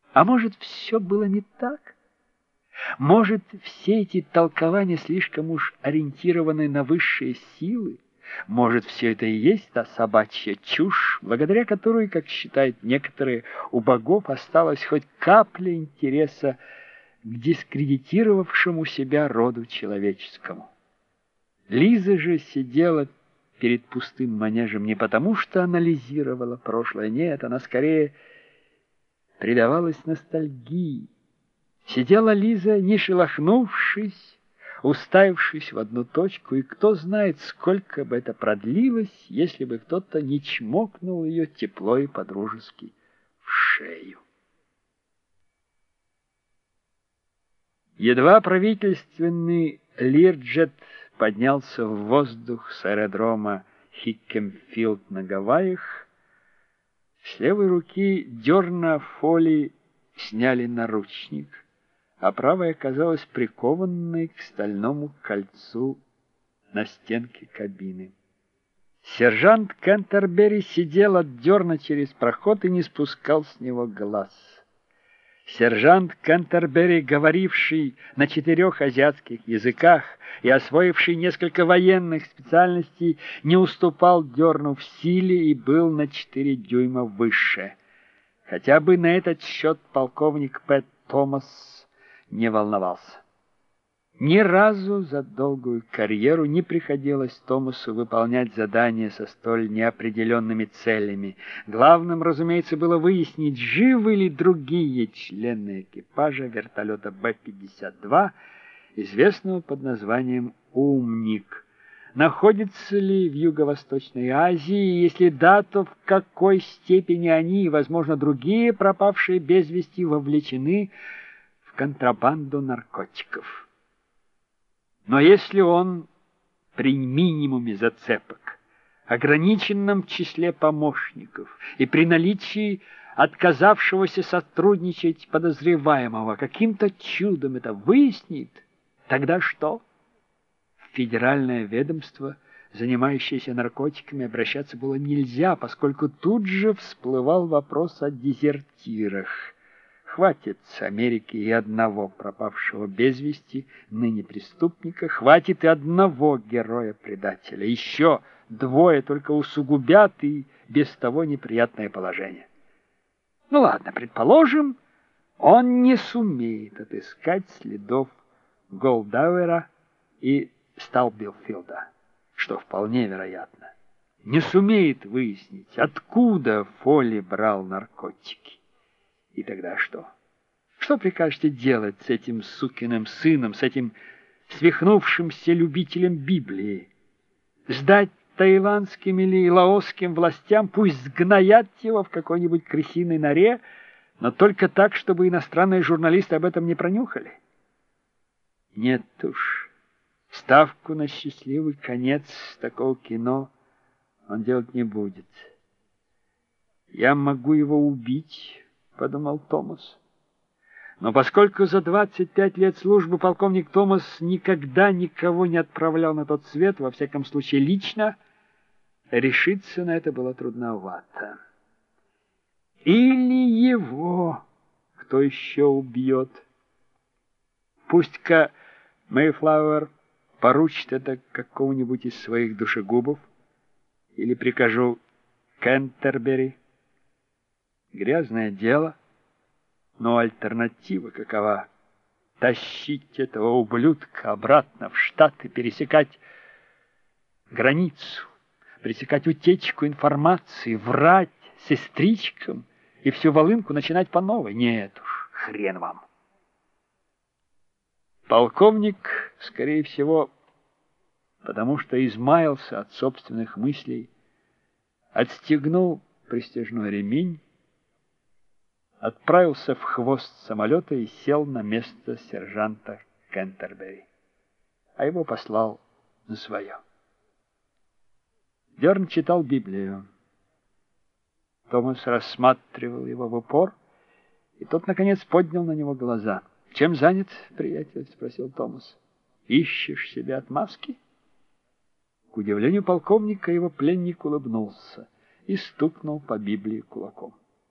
А может, все было не так? Может, все эти толкования слишком уж ориентированы на высшие силы? Может, все это и есть та собачья чушь, благодаря которой, как считают некоторые, у богов осталась хоть капля интереса к дискредитировавшему себя роду человеческому. Лиза же сидела перед пустым манежем не потому, что анализировала прошлое, нет, она скорее предавалась ностальгии. Сидела Лиза, не шелохнувшись, уставившись в одну точку, и кто знает, сколько бы это продлилось, если бы кто-то не чмокнул ее тепло и по-дружески в шею. Едва правительственный Лирджет поднялся в воздух с аэродрома Хиккемфилд на Гавайях, с левой руки дерна Фоли сняли наручник, а правая оказалась прикованной к стальному кольцу на стенке кабины. Сержант Кентербери сидел от дерна через проход и не спускал с него глаз. Сержант Кентербери, говоривший на 4 азиатских языках и освоивший несколько военных специальностей, не уступал дерну в силе и был на 4 дюйма выше. Хотя бы на этот счет полковник Пэт Томас не волновался. Ни разу за долгую карьеру не приходилось Томасу выполнять задания со столь неопределенными целями. Главным, разумеется, было выяснить, живы ли другие члены экипажа вертолета Б-52, известного под названием «Умник». Находятся ли в Юго-Восточной Азии, и если да, то в какой степени они и, возможно, другие пропавшие без вести вовлечены в контрабанду наркотиков. Но если он при минимуме зацепок, ограниченном числе помощников и при наличии отказавшегося сотрудничать подозреваемого каким-то чудом это выяснит, тогда что? В федеральное ведомство, занимающееся наркотиками, обращаться было нельзя, поскольку тут же всплывал вопрос о дезертирах. Хватит с Америки и одного пропавшего без вести ныне преступника, хватит и одного героя-предателя. Еще 2 только усугубят и без того неприятное положение. Ну ладно, предположим, он не сумеет отыскать следов Голдауэра и Сталбилфилда, что вполне вероятно. Не сумеет выяснить, откуда Фоли брал наркотики. И тогда что? Что прикажете делать с этим сукиным сыном, с этим свихнувшимся любителем Библии? Сдать таиландским или лаосским властям, пусть сгноят его в какой-нибудь крысиной норе, но только так, чтобы иностранные журналисты об этом не пронюхали? Нет уж, ставку на счастливый конец такого кино он делать не будет. «Я могу его убить», — подумал Томас. Но поскольку за 25 лет службы полковник Томас никогда никого не отправлял на тот свет, во всяком случае лично, решиться на это было трудновато. Или его кто еще убьет? Пусть-ка Мэйфлауэр поручит это какому-нибудь из своих душегубов, или прикажу Кентербери. Грязное дело, но альтернатива какова? Тащить этого ублюдка обратно в Штаты, пересекать границу, пресекать утечку информации, врать сестричкам и всю волынку начинать по новой? Нет уж, хрен вам. Полковник, скорее всего, потому что измаялся от собственных мыслей, отстегнул пристяжной ремень, отправился в хвост самолета и сел на место сержанта Кентербери, а его послал на свое. Дерн читал Библию. Томас рассматривал его в упор, и тот, наконец, поднял на него глаза. «Чем занят, приятель?» — спросил Томас. «Ищешь себе отмазки?» К удивлению полковника его пленник улыбнулся и стукнул по Библии кулаком.